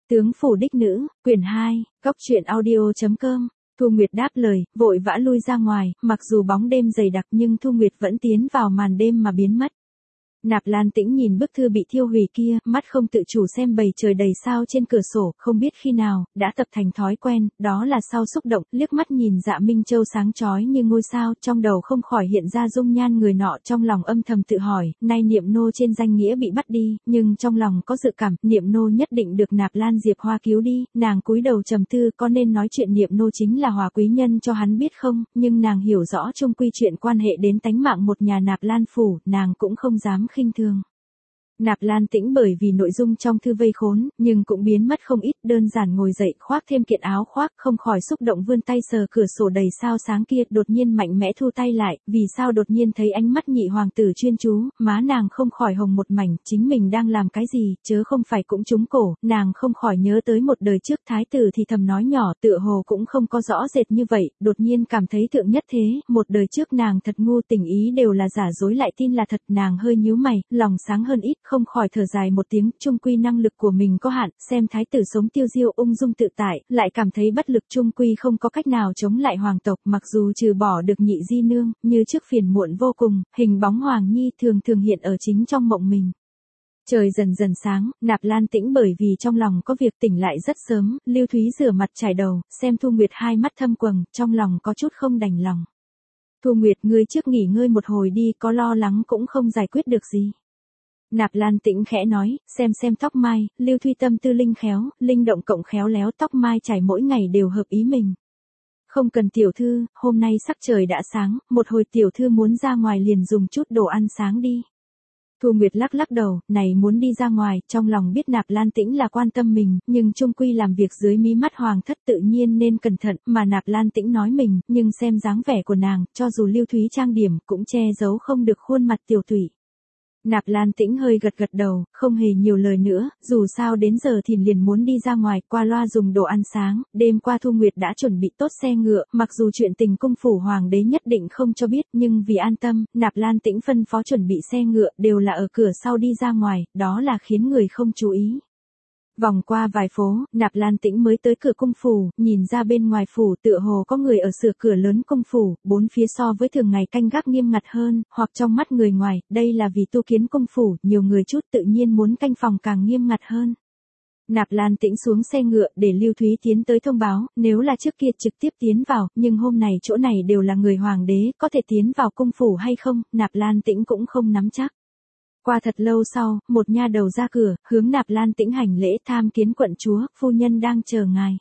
Tướng phủ đích nữ, quyển 2, góc truyện audio.com. Thu Nguyệt đáp lời, vội vã lui ra ngoài, mặc dù bóng đêm dày đặc nhưng Thu Nguyệt vẫn tiến vào màn đêm mà biến mất. Nạp Lan Tĩnh nhìn bức thư bị thiêu hủy kia, mắt không tự chủ xem bầu trời đầy sao trên cửa sổ, không biết khi nào, đã tập thành thói quen, đó là sau xúc động, liếc mắt nhìn Dạ Minh Châu sáng chói như ngôi sao, trong đầu không khỏi hiện ra dung nhan người nọ, trong lòng âm thầm tự hỏi, nay Niệm Nô trên danh nghĩa bị bắt đi, nhưng trong lòng có dự cảm, Niệm Nô nhất định được Nạp Lan Diệp Hoa cứu đi, nàng cúi đầu trầm tư, có nên nói chuyện Niệm Nô chính là Hòa quý nhân cho hắn biết không, nhưng nàng hiểu rõ chung quy chuyện quan hệ đến tánh mạng một nhà Nạp Lan phủ, nàng cũng không dám khinh thường. Nạp Lan Tĩnh bởi vì nội dung trong thư vây khốn, nhưng cũng biến mất không ít, đơn giản ngồi dậy khoác thêm kiện áo khoác, không khỏi xúc động vươn tay sờ cửa sổ đầy sao sáng kia, đột nhiên mạnh mẽ thu tay lại, vì sao đột nhiên thấy ánh mắt nhị hoàng tử chuyên chú, má nàng không khỏi hồng một mảnh, chính mình đang làm cái gì, chớ không phải cũng trúng cổ, nàng không khỏi nhớ tới một đời trước thái tử thì thầm nói nhỏ, tựa hồ cũng không có rõ rệt như vậy, đột nhiên cảm thấy thượng nhất thế, một đời trước nàng thật ngu, tình ý đều là giả dối lại tin là thật, nàng hơi nhíu mày, lòng sáng hơn ít, không khỏi thở dài một tiếng, chung quy năng lực của mình có hạn, xem thái tử sống tiêu diêu ung dung tự tại, lại cảm thấy bất lực, chung quy không có cách nào chống lại hoàng tộc, mặc dù trừ bỏ được nhị di nương, như trước phiền muộn vô cùng, hình bóng Hoàng Nhi thường thường hiện ở chính trong mộng mình. Trời dần dần sáng, Nạp Lan Tĩnh bởi vì trong lòng có việc tỉnh lại rất sớm, Lưu Thúy rửa mặt chải đầu, xem Thu Nguyệt hai mắt thâm quầng, trong lòng có chút không đành lòng. Thu Nguyệt, ngươi trước nghỉ ngơi một hồi đi, có lo lắng cũng không giải quyết được gì. Nạp Lan Tĩnh khẽ nói, xem tóc mai, Lưu Thuy tâm tư linh khéo, linh động cộng khéo léo, tóc mai chải mỗi ngày đều hợp ý mình. Không cần tiểu thư, hôm nay sắc trời đã sáng, một hồi tiểu thư muốn ra ngoài liền dùng chút đồ ăn sáng đi. Thu Nguyệt lắc lắc đầu, này muốn đi ra ngoài, trong lòng biết Nạp Lan Tĩnh là quan tâm mình, nhưng chung quy làm việc dưới mí mắt hoàng thất tự nhiên nên cẩn thận, mà Nạp Lan Tĩnh nói mình, nhưng xem dáng vẻ của nàng, cho dù Lưu Thúy trang điểm, cũng che giấu không được khuôn mặt tiểu tụy. Nạp Lan Tĩnh hơi gật đầu, không hề nhiều lời nữa, dù sao đến giờ thì liền muốn đi ra ngoài, qua loa dùng đồ ăn sáng, đêm qua Thu Nguyệt đã chuẩn bị tốt xe ngựa, mặc dù chuyện tình cung phủ hoàng đế nhất định không cho biết, nhưng vì an tâm, Nạp Lan Tĩnh phân phó chuẩn bị xe ngựa, đều là ở cửa sau đi ra ngoài, đó là khiến người không chú ý. Vòng qua vài phố, Nạp Lan Tĩnh mới tới cửa cung phủ, nhìn ra bên ngoài phủ tựa hồ có người ở sửa cửa lớn cung phủ, bốn phía so với thường ngày canh gác nghiêm ngặt hơn, hoặc trong mắt người ngoài, đây là vì tu kiến cung phủ, nhiều người chút tự nhiên muốn canh phòng càng nghiêm ngặt hơn. Nạp Lan Tĩnh xuống xe ngựa để Lưu Thúy tiến tới thông báo, nếu là trước kia trực tiếp tiến vào, nhưng hôm này chỗ này đều là người hoàng đế, có thể tiến vào cung phủ hay không, Nạp Lan Tĩnh cũng không nắm chắc. Qua thật lâu sau, một nha đầu ra cửa, hướng Nạp Lan Tĩnh hành lễ, tham kiến quận chúa, phu nhân đang chờ ngài.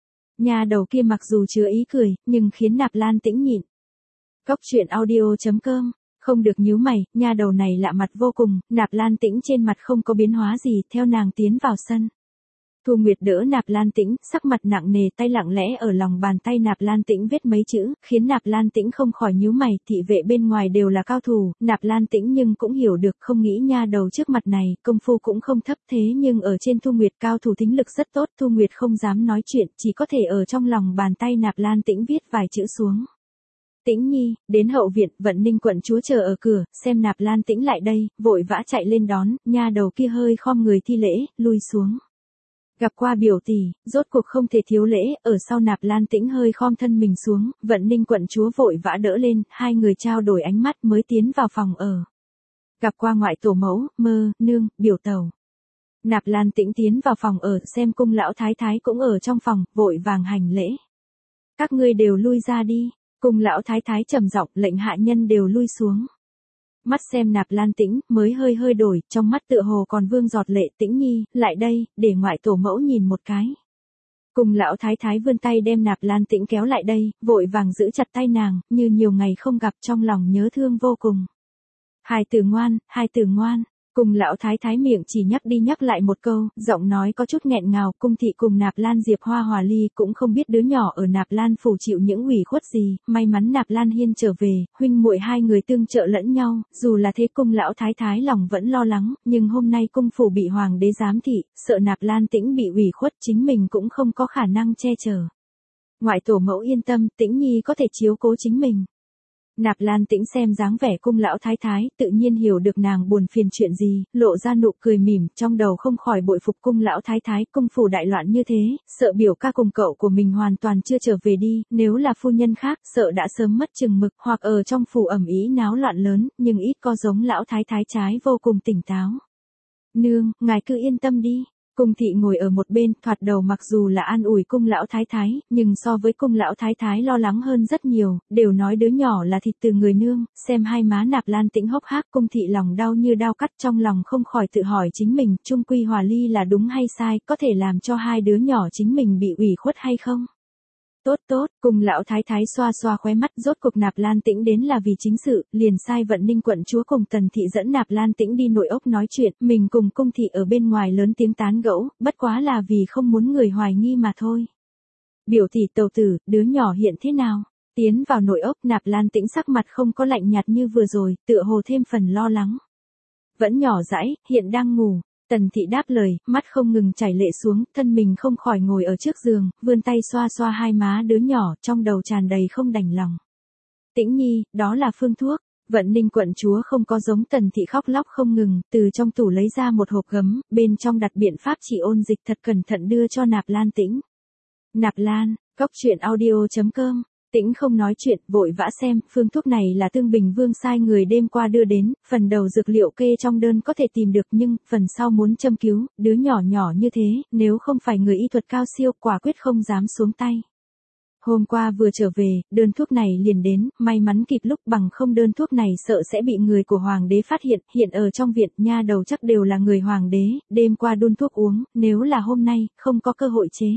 Nha đầu kia mặc dù chứa ý cười, nhưng khiến Nạp Lan Tĩnh nhịn. Góc truyện audio.com, không được nhíu mày, nha đầu này lạ mặt vô cùng, Nạp Lan Tĩnh trên mặt không có biến hóa gì, theo nàng tiến vào sân. Thu Nguyệt đỡ Nạp Lan Tĩnh, sắc mặt nặng nề, tay lặng lẽ ở lòng bàn tay Nạp Lan Tĩnh viết mấy chữ, khiến Nạp Lan Tĩnh không khỏi nhíu mày, thị vệ bên ngoài đều là cao thủ, Nạp Lan Tĩnh nhưng cũng hiểu được, không nghĩ nha đầu trước mặt này, công phu cũng không thấp, thế nhưng ở trên Thu Nguyệt cao thủ thính lực rất tốt, Thu Nguyệt không dám nói chuyện, chỉ có thể ở trong lòng bàn tay Nạp Lan Tĩnh viết vài chữ xuống. Tĩnh Nhi, đến hậu viện, Vận Ninh quận chúa chờ ở cửa, xem Nạp Lan Tĩnh lại đây, vội vã chạy lên đón, nha đầu kia hơi khom người thi lễ, lui xuống. Gặp qua biểu tỷ, rốt cuộc không thể thiếu lễ, ở sau Nạp Lan Tĩnh hơi khom thân mình xuống, Vận Ninh quận chúa vội vã đỡ lên, hai người trao đổi ánh mắt mới tiến vào phòng ở. Gặp qua ngoại tổ mẫu, mơ, nương, biểu tẩu. Nạp Lan Tĩnh tiến vào phòng ở, xem cung lão thái thái cũng ở trong phòng, vội vàng hành lễ. Các ngươi đều lui ra đi, cung lão thái thái trầm giọng lệnh hạ nhân đều lui xuống. Mắt xem Nạp Lan Tĩnh, mới hơi đổi, trong mắt tựa hồ còn vương giọt lệ. Tĩnh Nhi, lại đây, để ngoại tổ mẫu nhìn một cái. Cùng lão thái thái vươn tay đem Nạp Lan Tĩnh kéo lại đây, vội vàng giữ chặt tay nàng, như nhiều ngày không gặp trong lòng nhớ thương vô cùng. Hài tử ngoan, cùng lão thái thái miệng chỉ nhắc đi nhắc lại một câu, giọng nói có chút nghẹn ngào, cung thị cùng Nạp Lan Diệp Hoa hòa ly, cũng không biết đứa nhỏ ở Nạp Lan phủ chịu những ủy khuất gì, may mắn Nạp Lan Hiên trở về, huynh muội hai người tương trợ lẫn nhau, dù là thế cung lão thái thái lòng vẫn lo lắng, nhưng hôm nay cung phủ bị hoàng đế giám thị, sợ Nạp Lan Tĩnh bị ủy khuất, chính mình cũng không có khả năng che chở. Ngoại tổ mẫu yên tâm, Tĩnh Nhi có thể chiếu cố chính mình. Nạp Lan Tĩnh xem dáng vẻ cung lão thái thái, tự nhiên hiểu được nàng buồn phiền chuyện gì, lộ ra nụ cười mỉm, trong đầu không khỏi bội phục cung lão thái thái, cung phủ đại loạn như thế, sợ biểu ca cùng cậu của mình hoàn toàn chưa trở về đi, nếu là phu nhân khác, sợ đã sớm mất chừng mực, hoặc ở trong phủ ầm ĩ náo loạn lớn, nhưng ít có giống lão thái thái trái vô cùng tỉnh táo. Nương, ngài cứ yên tâm đi. Cung thị ngồi ở một bên, thoạt đầu mặc dù là an ủi cung lão thái thái, nhưng so với cung lão thái thái lo lắng hơn rất nhiều, đều nói đứa nhỏ là thịt từ người nương, xem hai má Nạp Lan Tĩnh hốc hác, cung thị lòng đau như đao cắt, trong lòng không khỏi tự hỏi chính mình, chung quy hòa ly là đúng hay sai, có thể làm cho hai đứa nhỏ chính mình bị ủy khuất hay không? Tốt tốt, cùng lão thái thái xoa xoa khóe mắt, rốt cuộc Nạp Lan Tĩnh đến là vì chính sự, liền sai Vận Ninh quận chúa cùng Tần thị dẫn Nạp Lan Tĩnh đi nội ốc nói chuyện, mình cùng cung thị ở bên ngoài lớn tiếng tán gẫu, bất quá là vì không muốn người hoài nghi mà thôi. Biểu tỷ tàu tử, đứa nhỏ hiện thế nào? Tiến vào nội ốc, Nạp Lan Tĩnh sắc mặt không có lạnh nhạt như vừa rồi, tựa hồ thêm phần lo lắng. Vẫn nhỏ dãi, hiện đang ngủ. Tần thị đáp lời, mắt không ngừng chảy lệ xuống, thân mình không khỏi ngồi ở trước giường, vươn tay xoa xoa hai má đứa nhỏ, trong đầu tràn đầy không đành lòng. Tĩnh nhi, đó là phương thuốc. Vận Ninh quận chúa không có giống Tần thị khóc lóc không ngừng, từ trong tủ lấy ra một hộp gấm, bên trong đặt biện pháp trị ôn dịch, thật cẩn thận đưa cho Nạp Lan Tĩnh. Nạp Lan, cóc truyện audio.com. Tĩnh không nói chuyện, vội vã xem, phương thuốc này là Tương Bình Vương sai người đêm qua đưa đến, phần đầu dược liệu kê trong đơn có thể tìm được nhưng, phần sau muốn châm cứu, đứa nhỏ nhỏ như thế, nếu không phải người y thuật cao siêu, quả quyết không dám xuống tay. Hôm qua vừa trở về, đơn thuốc này liền đến, may mắn kịp lúc, bằng không đơn thuốc này sợ sẽ bị người của hoàng đế phát hiện ở trong viện, nha đầu chắc đều là người hoàng đế, đêm qua đun thuốc uống, nếu là hôm nay, không có cơ hội chế.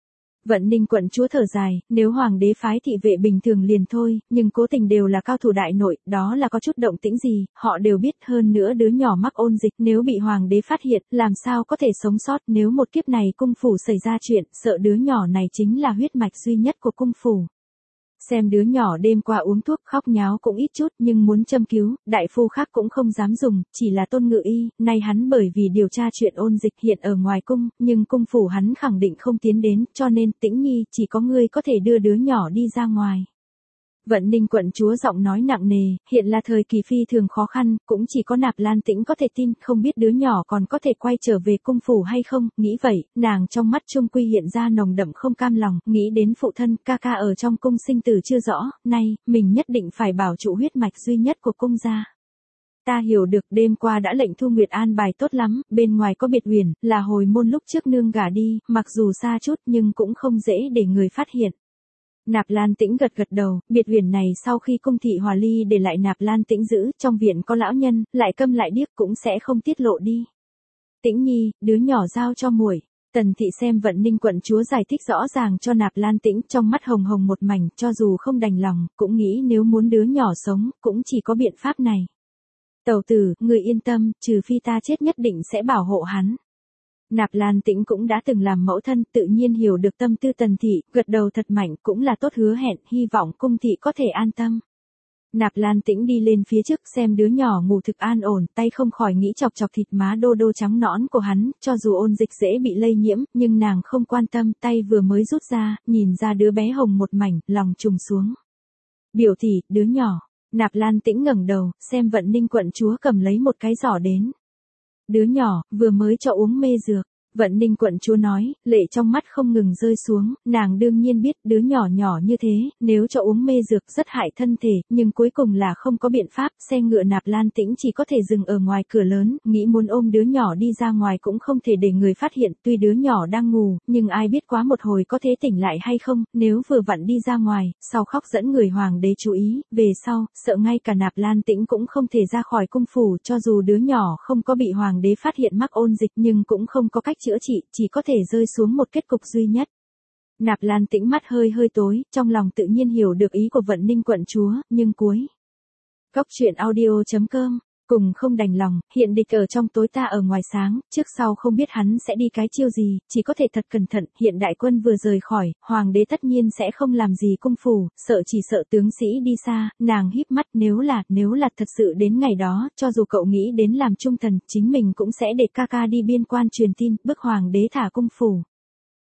Vận Ninh quận chúa thở dài, nếu hoàng đế phái thị vệ bình thường liền thôi, nhưng cố tình đều là cao thủ đại nội, đó là có chút động tĩnh gì, họ đều biết, hơn nữa đứa nhỏ mắc ôn dịch, nếu bị hoàng đế phát hiện, làm sao có thể sống sót, nếu một kiếp này cung phủ xảy ra chuyện, sợ đứa nhỏ này chính là huyết mạch duy nhất của cung phủ. Xem đứa nhỏ đêm qua uống thuốc khóc nháo cũng ít chút, nhưng muốn châm cứu, đại phu khác cũng không dám dùng, chỉ là Tôn Ngự Y, nay hắn bởi vì điều tra chuyện ôn dịch hiện ở ngoài cung, nhưng cung phủ hắn khẳng định không tiến đến, cho nên Tĩnh nhi, chỉ có ngươi có thể đưa đứa nhỏ đi ra ngoài. Vận Ninh quận chúa giọng nói nặng nề, hiện là thời kỳ phi thường khó khăn, cũng chỉ có Nạp Lan Tĩnh có thể tin, không biết đứa nhỏ còn có thể quay trở về cung phủ hay không, nghĩ vậy, nàng trong mắt trung quy hiện ra nồng đậm không cam lòng, nghĩ đến phụ thân, ca ca ở trong cung sinh tử chưa rõ, nay, mình nhất định phải bảo trụ huyết mạch duy nhất của cung gia. Ta hiểu được đêm qua đã lệnh Thu Nguyệt an bài tốt lắm, bên ngoài có biệt huyền, là hồi môn lúc trước nương gả đi, mặc dù xa chút nhưng cũng không dễ để người phát hiện. Nạp Lan Tĩnh gật gật đầu, biệt huyền này sau khi cung thị hòa ly để lại Nạp Lan Tĩnh giữ, trong viện có lão nhân, lại câm lại điếc cũng sẽ không tiết lộ đi. Tĩnh nhi, đứa nhỏ giao cho muội. Tần thị xem Vận Ninh quận chúa giải thích rõ ràng cho Nạp Lan Tĩnh, trong mắt hồng hồng một mảnh, cho dù không đành lòng, cũng nghĩ nếu muốn đứa nhỏ sống, cũng chỉ có biện pháp này. Tẩu tử, người yên tâm, trừ phi ta chết nhất định sẽ bảo hộ hắn. Nạp Lan Tĩnh cũng đã từng làm mẫu thân, tự nhiên hiểu được tâm tư Tần thị, gật đầu thật mạnh, cũng là tốt hứa hẹn, hy vọng cung thị có thể an tâm. Nạp Lan Tĩnh đi lên phía trước xem đứa nhỏ ngủ thực an ổn, tay không khỏi nghĩ chọc chọc thịt má đô đô trắng nõn của hắn, cho dù ôn dịch dễ bị lây nhiễm, nhưng nàng không quan tâm, tay vừa mới rút ra, nhìn ra đứa bé hồng một mảnh, lòng trùng xuống. Biểu tỷ, đứa nhỏ. Nạp Lan Tĩnh ngẩng đầu, xem Vận Ninh quận chúa cầm lấy một cái giỏ đến. Đứa nhỏ, vừa mới cho uống mê dược. Vận Ninh quận chúa nói, lệ trong mắt không ngừng rơi xuống, nàng đương nhiên biết đứa nhỏ nhỏ như thế, nếu cho uống mê dược rất hại thân thể, nhưng cuối cùng là không có biện pháp, xe ngựa Nạp Lan Tĩnh chỉ có thể dừng ở ngoài cửa lớn, nghĩ muốn ôm đứa nhỏ đi ra ngoài cũng không thể để người phát hiện, tuy đứa nhỏ đang ngủ, nhưng ai biết quá một hồi có thể tỉnh lại hay không, nếu vừa vặn đi ra ngoài, sau khóc dẫn người hoàng đế chú ý, về sau, sợ ngay cả Nạp Lan Tĩnh cũng không thể ra khỏi cung phủ, cho dù đứa nhỏ không có bị hoàng đế phát hiện mắc ôn dịch nhưng cũng không có cách chữa trị, chỉ có thể rơi xuống một kết cục duy nhất. Nạp Lan Tĩnh mắt hơi hơi tối, trong lòng tự nhiên hiểu được ý của Vận Ninh quận chúa, nhưng cuối. Cóc truyện audio.com, cùng không đành lòng, hiện địch ở trong tối ta ở ngoài sáng, trước sau không biết hắn sẽ đi cái chiêu gì, chỉ có thể thật cẩn thận, hiện đại quân vừa rời khỏi, hoàng đế tất nhiên sẽ không làm gì cung phủ, chỉ sợ tướng sĩ đi xa, nàng híp mắt, nếu là thật sự đến ngày đó, cho dù cậu nghĩ đến làm trung thần, chính mình cũng sẽ để ca ca đi biên quan truyền tin, bức hoàng đế thả cung phủ.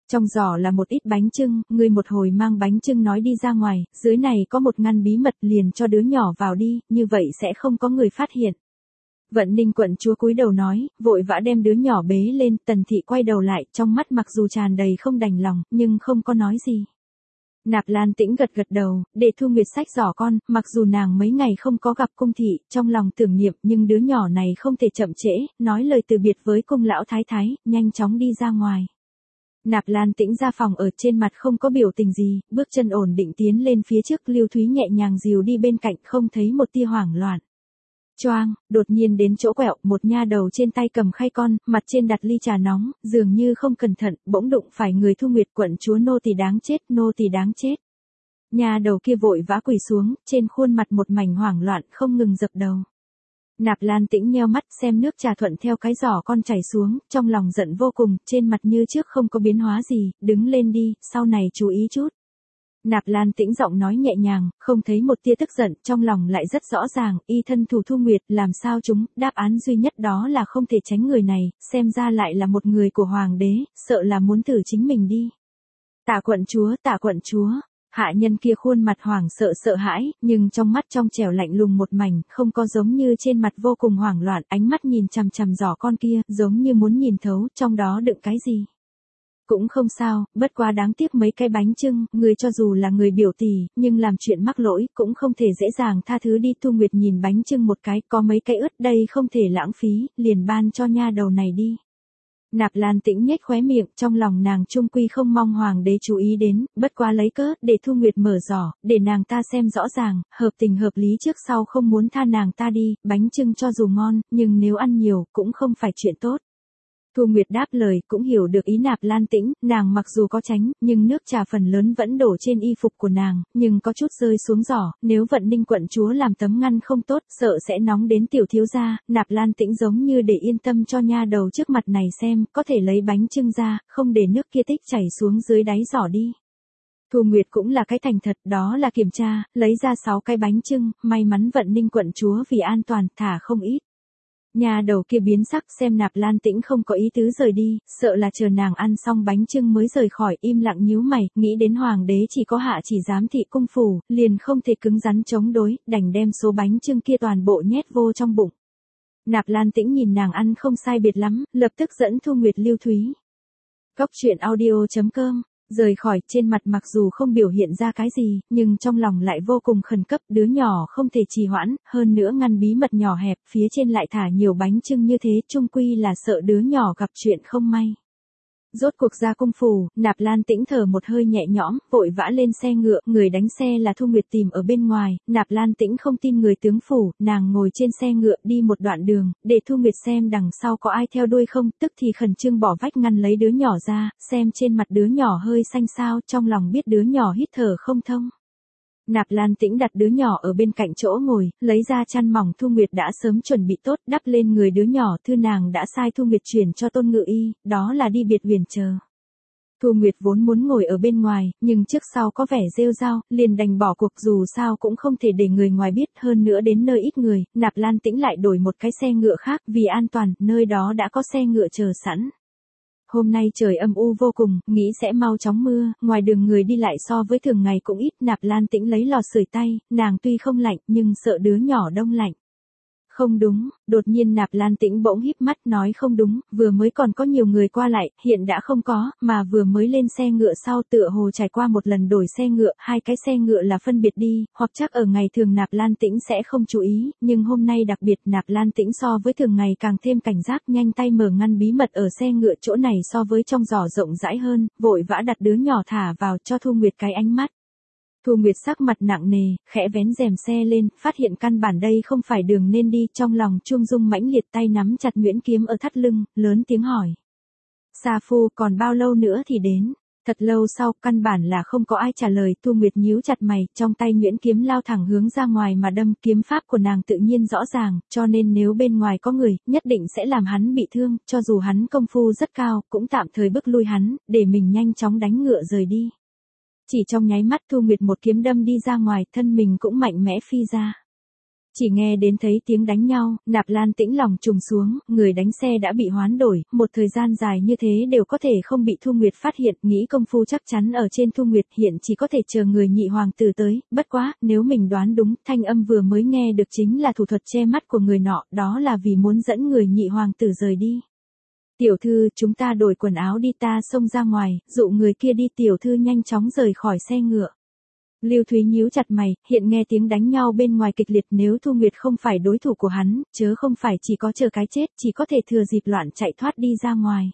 Trong giỏ là một ít bánh chưng, ngươi một hồi mang bánh chưng nói đi ra ngoài, dưới này có một ngăn bí mật liền cho đứa nhỏ vào đi, như vậy sẽ không có người phát hiện. Vận Ninh quận chúa cúi đầu nói, vội vã đem đứa nhỏ bế lên, Tần Thị quay đầu lại, trong mắt mặc dù tràn đầy không đành lòng, nhưng không có nói gì. Nạp Lan Tĩnh gật gật đầu, để Thu Nguyệt xách giỏ con, mặc dù nàng mấy ngày không có gặp cung thị, trong lòng tưởng niệm, nhưng đứa nhỏ này không thể chậm trễ, nói lời từ biệt với cung lão thái thái, nhanh chóng đi ra ngoài. Nạp Lan Tĩnh ra phòng ở trên mặt không có biểu tình gì, bước chân ổn định tiến lên phía trước, Lưu Thúy nhẹ nhàng dìu đi bên cạnh, không thấy một tia hoảng loạn. Choang, đột nhiên đến chỗ quẹo, một nha đầu trên tay cầm khay con, mặt trên đặt ly trà nóng, dường như không cẩn thận, bỗng đụng phải người Thu Nguyệt quận chúa, nô tỳ đáng chết, nô tỳ đáng chết. Nha đầu kia vội vã quỳ xuống, trên khuôn mặt một mảnh hoảng loạn, không ngừng dập đầu. Nạp Lan Tĩnh nheo mắt xem nước trà thuận theo cái giỏ con chảy xuống, trong lòng giận vô cùng, trên mặt như trước không có biến hóa gì, đứng lên đi, sau này chú ý chút. Nạp Lan Tĩnh giọng nói nhẹ nhàng, không thấy một tia tức giận, trong lòng lại rất rõ ràng, y thân thủ Thu Nguyệt, làm sao chúng, đáp án duy nhất đó là không thể tránh người này, xem ra lại là một người của hoàng đế, sợ là muốn thử chính mình đi. Tạ quận chúa, hạ nhân kia khuôn mặt hoảng sợ sợ hãi, nhưng trong mắt trong trẻo lạnh lùng một mảnh, không có giống như trên mặt vô cùng hoảng loạn, ánh mắt nhìn chằm chằm giỏ con kia, giống như muốn nhìn thấu, trong đó đựng cái gì. Cũng không sao, bất quá đáng tiếc mấy cái bánh chưng, người cho dù là người biểu tỷ, nhưng làm chuyện mắc lỗi, cũng không thể dễ dàng tha thứ đi. Thu Nguyệt nhìn bánh chưng một cái, có mấy cái ướt đây không thể lãng phí, liền ban cho nha đầu này đi. Nạp Lan Tĩnh nhếch khóe miệng, trong lòng nàng trung quy không mong hoàng đế chú ý đến, bất quá lấy cớ, để Thu Nguyệt mở giỏ, để nàng ta xem rõ ràng, hợp tình hợp lý trước sau không muốn tha nàng ta đi, bánh chưng cho dù ngon, nhưng nếu ăn nhiều, cũng không phải chuyện tốt. Thu Nguyệt đáp lời, cũng hiểu được ý Nạp Lan Tĩnh, nàng mặc dù có tránh, nhưng nước trà phần lớn vẫn đổ trên y phục của nàng, nhưng có chút rơi xuống giỏ, nếu Vận Ninh quận chúa làm tấm ngăn không tốt, sợ sẽ nóng đến tiểu thiếu gia. Nạp Lan Tĩnh giống như để yên tâm cho nha đầu trước mặt này xem, có thể lấy bánh chưng ra, không để nước kia tích chảy xuống dưới đáy giỏ đi. Thu Nguyệt cũng là cái thành thật, đó là kiểm tra, lấy ra 6 cái bánh chưng, may mắn Vận Ninh quận chúa vì an toàn, thả không ít. Nhà đầu kia biến sắc xem Nạp Lan Tĩnh không có ý tứ rời đi, sợ là chờ nàng ăn xong bánh chưng mới rời khỏi, im lặng nhíu mày, nghĩ đến hoàng đế chỉ có hạ chỉ giám thị cung phủ, liền không thể cứng rắn chống đối, đành đem số bánh chưng kia toàn bộ nhét vô trong bụng. Nạp Lan Tĩnh nhìn nàng ăn không sai biệt lắm, lập tức dẫn Thu Nguyệt Lưu Thúy. Cóc truyện audio.com Rời khỏi, trên mặt mặc dù không biểu hiện ra cái gì, nhưng trong lòng lại vô cùng khẩn cấp, đứa nhỏ không thể trì hoãn, hơn nữa ngăn bí mật nhỏ hẹp, phía trên lại thả nhiều bánh chưng như thế, chung quy là sợ đứa nhỏ gặp chuyện không may. Rốt cuộc ra cung phủ, Nạp Lan Tĩnh thở một hơi nhẹ nhõm, vội vã lên xe ngựa, người đánh xe là Thu Nguyệt tìm ở bên ngoài, Nạp Lan Tĩnh không tin người tướng phủ, nàng ngồi trên xe ngựa đi một đoạn đường, để Thu Nguyệt xem đằng sau có ai theo đuôi không, tức thì khẩn trương bỏ vách ngăn lấy đứa nhỏ ra, xem trên mặt đứa nhỏ hơi xanh xao, trong lòng biết đứa nhỏ hít thở không thông. Nạp Lan Tĩnh đặt đứa nhỏ ở bên cạnh chỗ ngồi, lấy ra chăn mỏng Thu Nguyệt đã sớm chuẩn bị tốt, đắp lên người đứa nhỏ, thư nàng đã sai Thu Nguyệt chuyển cho Tôn Ngự Y, đó là đi biệt huyền chờ. Thu Nguyệt vốn muốn ngồi ở bên ngoài, nhưng trước sau có vẻ rêu rao, liền đành bỏ cuộc, dù sao cũng không thể để người ngoài biết, hơn nữa đến nơi ít người, Nạp Lan Tĩnh lại đổi một cái xe ngựa khác, vì an toàn, nơi đó đã có xe ngựa chờ sẵn. Hôm nay trời âm u vô cùng, nghĩ sẽ mau chóng mưa, ngoài đường người đi lại so với thường ngày cũng ít. Nạp Lan Tĩnh lấy lò sưởi tay, nàng tuy không lạnh, nhưng sợ đứa nhỏ đông lạnh. Không đúng, đột nhiên Nạp Lan Tĩnh bỗng híp mắt nói không đúng, vừa mới còn có nhiều người qua lại, hiện đã không có, mà vừa mới lên xe ngựa sau tựa hồ trải qua một lần đổi xe ngựa, hai cái xe ngựa là phân biệt đi, hoặc chắc ở ngày thường Nạp Lan Tĩnh sẽ không chú ý, nhưng hôm nay đặc biệt Nạp Lan Tĩnh so với thường ngày càng thêm cảnh giác, nhanh tay mở ngăn bí mật ở xe ngựa, chỗ này so với trong giỏ rộng rãi hơn, vội vã đặt đứa nhỏ thả vào cho Thu Nguyệt cái ánh mắt. Thu Nguyệt sắc mặt nặng nề, khẽ vén rèm xe lên, phát hiện căn bản đây không phải đường nên đi, trong lòng Trung Dung mãnh liệt, tay nắm chặt nhuyễn kiếm ở thắt lưng, lớn tiếng hỏi. Sa phu, còn bao lâu nữa thì đến? Thật lâu sau, căn bản là không có ai trả lời, Thu Nguyệt nhíu chặt mày, trong tay nhuyễn kiếm lao thẳng hướng ra ngoài mà đâm, kiếm pháp của nàng tự nhiên rõ ràng, cho nên nếu bên ngoài có người, nhất định sẽ làm hắn bị thương, cho dù hắn công phu rất cao, cũng tạm thời bức lui hắn, để mình nhanh chóng đánh ngựa rời đi. Chỉ trong nháy mắt Thu Nguyệt một kiếm đâm đi ra ngoài, thân mình cũng mạnh mẽ phi ra. Chỉ nghe đến thấy tiếng đánh nhau, Nạp Lan Tĩnh lòng trùng xuống, người đánh xe đã bị hoán đổi, một thời gian dài như thế đều có thể không bị Thu Nguyệt phát hiện, nghĩ công phu chắc chắn ở trên Thu Nguyệt, hiện chỉ có thể chờ người nhị hoàng tử tới, bất quá, nếu mình đoán đúng, thanh âm vừa mới nghe được chính là thủ thuật che mắt của người nọ, đó là vì muốn dẫn người nhị hoàng tử rời đi. Tiểu thư, chúng ta đổi quần áo đi, ta xông ra ngoài, dụ người kia đi, tiểu thư nhanh chóng rời khỏi xe ngựa. Lưu Thúy nhíu chặt mày, hiện nghe tiếng đánh nhau bên ngoài kịch liệt, nếu Thu Nguyệt không phải đối thủ của hắn, chớ không phải chỉ có chờ cái chết, chỉ có thể thừa dịp loạn chạy thoát đi ra ngoài.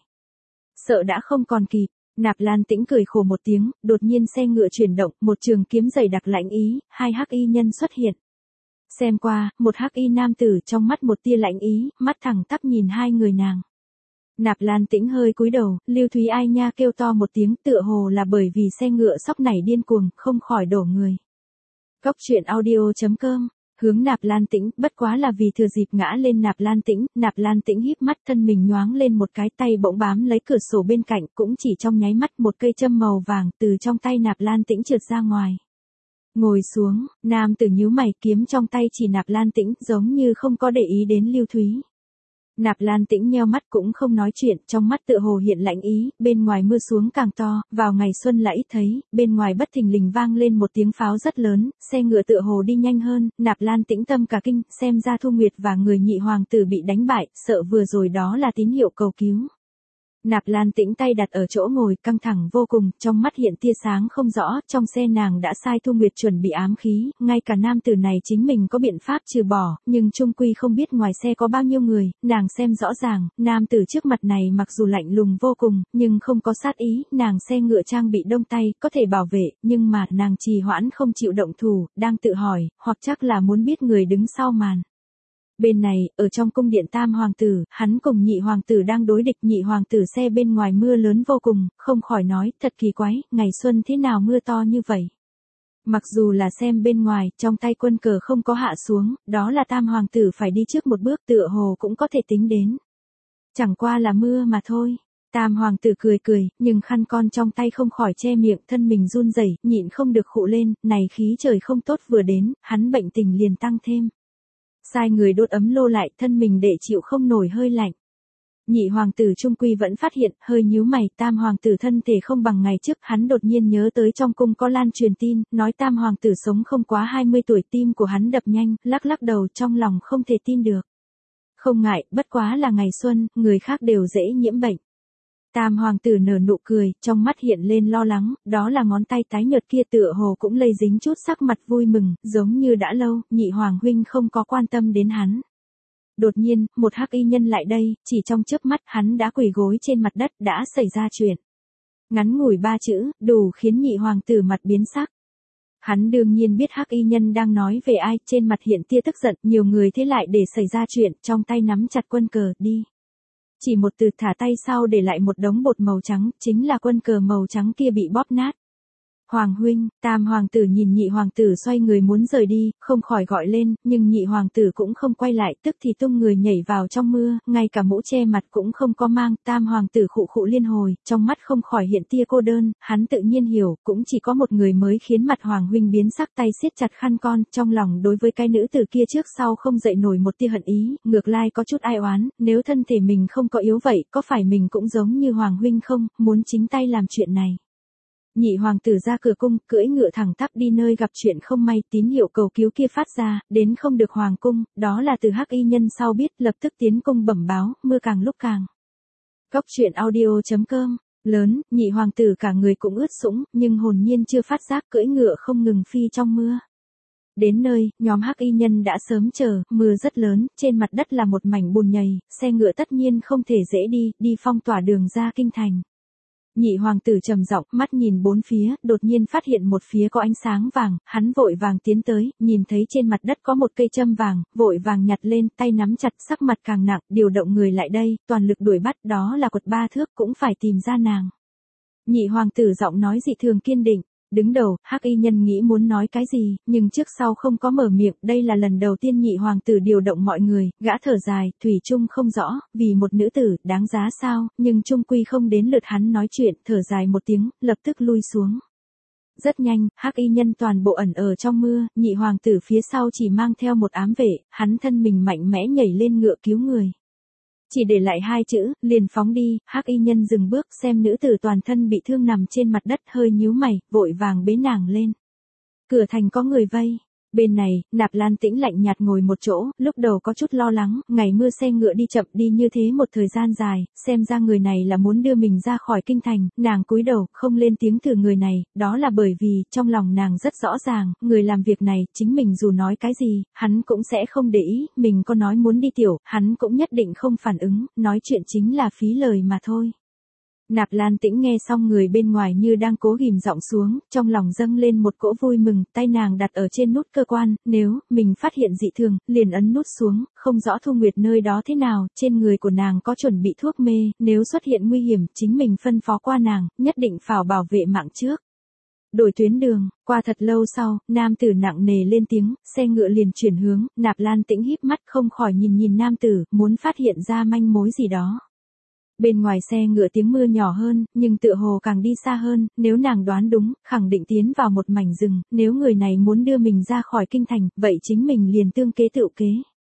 Sợ đã không còn kịp, Nạp Lan Tĩnh cười khổ một tiếng, đột nhiên xe ngựa chuyển động, một trường kiếm dày đặc lạnh ý, hai hắc y nhân xuất hiện. Xem qua, một hắc y nam tử trong mắt một tia lạnh ý, mắt thẳng tắp nhìn hai người nàng. Nạp Lan Tĩnh hơi cúi đầu, Lưu Thúy ai nha kêu to một tiếng, tựa hồ là bởi vì xe ngựa sóc nảy điên cuồng, không khỏi đổ người. Cốc truyện audio.com, hướng Nạp Lan Tĩnh, bất quá là vì thừa dịp ngã lên Nạp Lan Tĩnh híp mắt, thân mình nhoáng lên một cái, tay bỗng bám lấy cửa sổ bên cạnh, cũng chỉ trong nháy mắt một cây châm màu vàng từ trong tay Nạp Lan Tĩnh trượt ra ngoài. Ngồi xuống, nam tử nhíu mày, kiếm trong tay chỉ Nạp Lan Tĩnh, giống như không có để ý đến Lưu Thúy. Nạp Lan Tĩnh nheo mắt cũng không nói chuyện, trong mắt tựa hồ hiện lạnh ý, bên ngoài mưa xuống càng to, vào ngày xuân lại ít thấy, bên ngoài bất thình lình vang lên một tiếng pháo rất lớn, xe ngựa tựa hồ đi nhanh hơn, Nạp Lan Tĩnh tâm cả kinh, xem ra Thu Nguyệt và người nhị hoàng tử bị đánh bại, sợ vừa rồi đó là tín hiệu cầu cứu. Nạp Lan Tĩnh tay đặt ở chỗ ngồi, căng thẳng vô cùng, trong mắt hiện tia sáng không rõ, trong xe nàng đã sai Thu Nguyệt chuẩn bị ám khí, ngay cả nam tử này chính mình có biện pháp trừ bỏ, nhưng chung quy không biết ngoài xe có bao nhiêu người, nàng xem rõ ràng, nam tử trước mặt này mặc dù lạnh lùng vô cùng, nhưng không có sát ý, nàng xe ngựa trang bị đông tay, có thể bảo vệ, nhưng mà nàng trì hoãn không chịu động thủ, đang tự hỏi, hoặc chắc là muốn biết người đứng sau màn. Bên này, ở trong cung điện tam hoàng tử, hắn cùng nhị hoàng tử đang đối địch, nhị hoàng tử xe bên ngoài mưa lớn vô cùng, không khỏi nói, thật kỳ quái, ngày xuân thế nào mưa to như vậy. Mặc dù là xem bên ngoài, trong tay quân cờ không có hạ xuống, đó là tam hoàng tử phải đi trước một bước, tựa hồ cũng có thể tính đến. Chẳng qua là mưa mà thôi. Tam hoàng tử cười cười, nhưng khăn con trong tay không khỏi che miệng, thân mình run rẩy, nhịn không được khụ lên, này khí trời không tốt vừa đến, hắn bệnh tình liền tăng thêm. Sai người đốt ấm lô lại, thân mình để chịu không nổi hơi lạnh. Nhị hoàng tử trung quy vẫn phát hiện, hơi nhíu mày, tam hoàng tử thân thể không bằng ngày trước, hắn đột nhiên nhớ tới trong cung có lan truyền tin, nói tam hoàng tử sống không quá 20 tuổi, tim của hắn đập nhanh, lắc lắc đầu trong lòng không thể tin được. Không ngại, bất quá là ngày xuân, người khác đều dễ nhiễm bệnh. Tam hoàng tử nở nụ cười, trong mắt hiện lên lo lắng, đó là ngón tay tái nhợt kia tựa hồ cũng lây dính chút sắc mặt vui mừng, giống như đã lâu, nhị hoàng huynh không có quan tâm đến hắn. Đột nhiên, một hắc y nhân lại đây, chỉ trong chớp mắt hắn đã quỳ gối trên mặt đất, đã xảy ra chuyện. Ngắn ngủi 3 chữ, đủ khiến nhị hoàng tử mặt biến sắc. Hắn đương nhiên biết hắc y nhân đang nói về ai, trên mặt hiện tia tức giận, nhiều người thế lại để xảy ra chuyện, trong tay nắm chặt quân cờ, đi. Chỉ một từ thả tay sau để lại một đống bột màu trắng, chính là quân cờ màu trắng kia bị bóp nát. Hoàng huynh, tam hoàng tử nhìn nhị hoàng tử xoay người muốn rời đi, không khỏi gọi lên, nhưng nhị hoàng tử cũng không quay lại, tức thì tung người nhảy vào trong mưa, ngay cả mũ che mặt cũng không có mang, tam hoàng tử khụ khụ liên hồi, trong mắt không khỏi hiện tia cô đơn, hắn tự nhiên hiểu, cũng chỉ có một người mới khiến mặt hoàng huynh biến sắc, tay siết chặt khăn con, trong lòng đối với cái nữ tử kia trước sau không dậy nổi một tia hận ý, ngược lại có chút ai oán, nếu thân thể mình không có yếu vậy, có phải mình cũng giống như hoàng huynh không, muốn chính tay làm chuyện này. Nhị hoàng tử ra cửa cung, cưỡi ngựa thẳng tắp đi nơi gặp chuyện không may, tín hiệu cầu cứu kia phát ra, đến không được hoàng cung, đó là từ hắc y nhân sau biết, lập tức tiến cung bẩm báo, mưa càng lúc càng. Cốc truyện audio.com, lớn, nhị hoàng tử cả người cũng ướt sũng, nhưng hồn nhiên chưa phát giác, cưỡi ngựa không ngừng phi trong mưa. Đến nơi, nhóm hắc y nhân đã sớm chờ, mưa rất lớn, trên mặt đất là một mảnh bùn nhầy, xe ngựa tất nhiên không thể dễ đi phong tỏa đường ra kinh thành. Nhị hoàng tử trầm giọng, mắt nhìn bốn phía, đột nhiên phát hiện một phía có ánh sáng vàng, hắn vội vàng tiến tới, nhìn thấy trên mặt đất có một cây châm vàng, vội vàng nhặt lên, tay nắm chặt, sắc mặt càng nặng, điều động người lại đây, toàn lực đuổi bắt, đó là quật 3 thước, cũng phải tìm ra nàng. Nhị hoàng tử giọng nói dị thường kiên định. Đứng đầu, hắc y nhân nghĩ muốn nói cái gì, nhưng trước sau không có mở miệng, đây là lần đầu tiên nhị hoàng tử điều động mọi người, gã thở dài, thủy chung không rõ, vì một nữ tử, đáng giá sao, nhưng chung quy không đến lượt hắn nói chuyện, thở dài một tiếng, lập tức lui xuống. Rất nhanh, hắc y nhân toàn bộ ẩn ở trong mưa, nhị hoàng tử phía sau chỉ mang theo một ám vệ, hắn thân mình mạnh mẽ nhảy lên ngựa cứu người. Chỉ để lại 2 chữ, liền phóng đi, hắc y nhân dừng bước xem nữ tử toàn thân bị thương nằm trên mặt đất hơi nhíu mày, vội vàng bế nàng lên. Cửa thành có người vây. Bên này, Nạp Lan Tĩnh lạnh nhạt ngồi một chỗ, lúc đầu có chút lo lắng, ngày mưa xe ngựa đi chậm đi như thế một thời gian dài, xem ra người này là muốn đưa mình ra khỏi kinh thành, nàng cúi đầu, không lên tiếng từ người này, đó là bởi vì, trong lòng nàng rất rõ ràng, người làm việc này, chính mình dù nói cái gì, hắn cũng sẽ không để ý, mình có nói muốn đi tiểu, hắn cũng nhất định không phản ứng, nói chuyện chính là phí lời mà thôi. Nạp Lan Tĩnh nghe xong người bên ngoài như đang cố ghim giọng xuống, trong lòng dâng lên một cỗ vui mừng, tay nàng đặt ở trên nút cơ quan, nếu mình phát hiện dị thường, liền ấn nút xuống, không rõ Thu Nguyệt nơi đó thế nào, trên người của nàng có chuẩn bị thuốc mê, nếu xuất hiện nguy hiểm, chính mình phân phó qua nàng, nhất định phải bảo vệ mạng trước. Đổi tuyến đường, qua thật lâu sau, nam tử nặng nề lên tiếng, xe ngựa liền chuyển hướng, Nạp Lan Tĩnh híp mắt không khỏi nhìn nam tử, muốn phát hiện ra manh mối gì đó. Bên ngoài xe ngựa tiếng mưa nhỏ hơn, nhưng tựa hồ càng đi xa hơn, nếu nàng đoán đúng, khẳng định tiến vào một mảnh rừng, nếu người này muốn đưa mình ra khỏi kinh thành, vậy chính mình liền tương kế tự kế.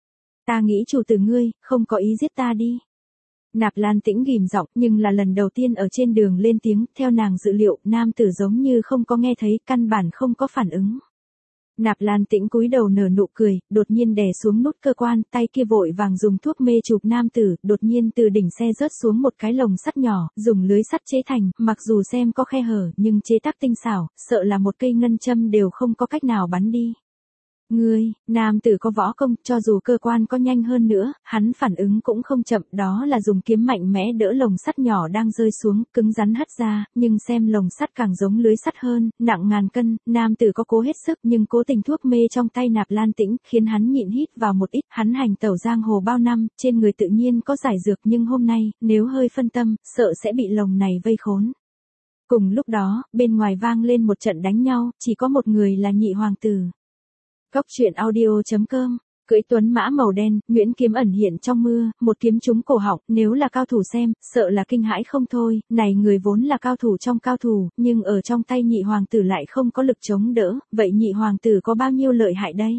Ta nghĩ chủ tử ngươi, không có ý giết ta đi. Nạp Lan Tĩnh ghim giọng, nhưng là lần đầu tiên ở trên đường lên tiếng, theo nàng dự liệu, nam tử giống như không có nghe thấy, căn bản không có phản ứng. Nạp Lan Tĩnh cúi đầu nở nụ cười, đột nhiên đè xuống nút cơ quan, tay kia vội vàng dùng thuốc mê chụp nam tử, đột nhiên từ đỉnh xe rớt xuống một cái lồng sắt nhỏ, dùng lưới sắt chế thành, mặc dù xem có khe hở, nhưng chế tác tinh xảo, sợ là một cây ngân châm đều không có cách nào bắn đi. Ngươi, nam tử có võ công, cho dù cơ quan có nhanh hơn nữa, hắn phản ứng cũng không chậm, đó là dùng kiếm mạnh mẽ đỡ lồng sắt nhỏ đang rơi xuống, cứng rắn hất ra, nhưng xem lồng sắt càng giống lưới sắt hơn, nặng ngàn cân, nam tử có cố hết sức nhưng cố tình thuốc mê trong tay Nạp Lan Tĩnh, khiến hắn nhịn hít vào một ít, hắn hành tẩu giang hồ bao năm, trên người tự nhiên có giải dược nhưng hôm nay, nếu hơi phân tâm, sợ sẽ bị lồng này vây khốn. Cùng lúc đó, bên ngoài vang lên một trận đánh nhau, chỉ có một người là nhị hoàng tử. Cốc truyện audio.com, cưỡi tuấn mã màu đen, nhuyễn kiếm ẩn hiện trong mưa, một kiếm trúng cổ họng, nếu là cao thủ xem, sợ là kinh hãi không thôi, này người vốn là cao thủ trong cao thủ, nhưng ở trong tay nhị hoàng tử lại không có lực chống đỡ, vậy nhị hoàng tử có bao nhiêu lợi hại đây?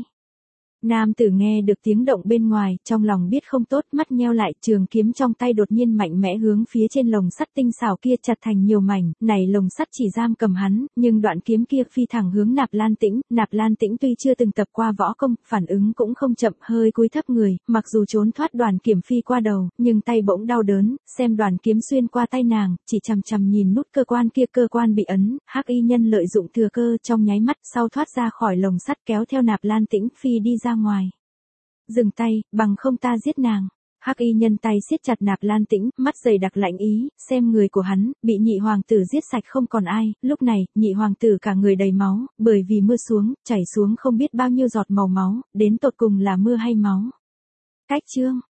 Nam tử nghe được tiếng động bên ngoài, trong lòng biết không tốt, mắt nheo lại, trường kiếm trong tay đột nhiên mạnh mẽ hướng phía trên lồng sắt tinh xảo kia chặt thành nhiều mảnh, này lồng sắt chỉ giam cầm hắn, nhưng đoạn kiếm kia phi thẳng hướng Nạp Lan Tĩnh tuy chưa từng tập qua võ công, phản ứng cũng không chậm, hơi cúi thấp người, mặc dù trốn thoát đoàn kiếm phi qua đầu, nhưng tay bỗng đau đớn, xem đoàn kiếm xuyên qua tay nàng, chỉ chằm chằm nhìn nút cơ quan kia, cơ quan bị ấn, hắc y nhân lợi dụng thừa cơ trong nháy mắt sau thoát ra khỏi lồng sắt kéo theo Nạp Lan Tĩnh phi đi ra ngoài. Dừng tay, bằng không ta giết nàng. Hắc y nhân tay siết chặt Nạp Lan Tĩnh, mắt dày đặc lạnh ý, xem người của hắn, bị nhị hoàng tử giết sạch không còn ai, lúc này, nhị hoàng tử cả người đầy máu, bởi vì mưa xuống, chảy xuống không biết bao nhiêu giọt màu máu, đến tột cùng là mưa hay máu. Cách chương.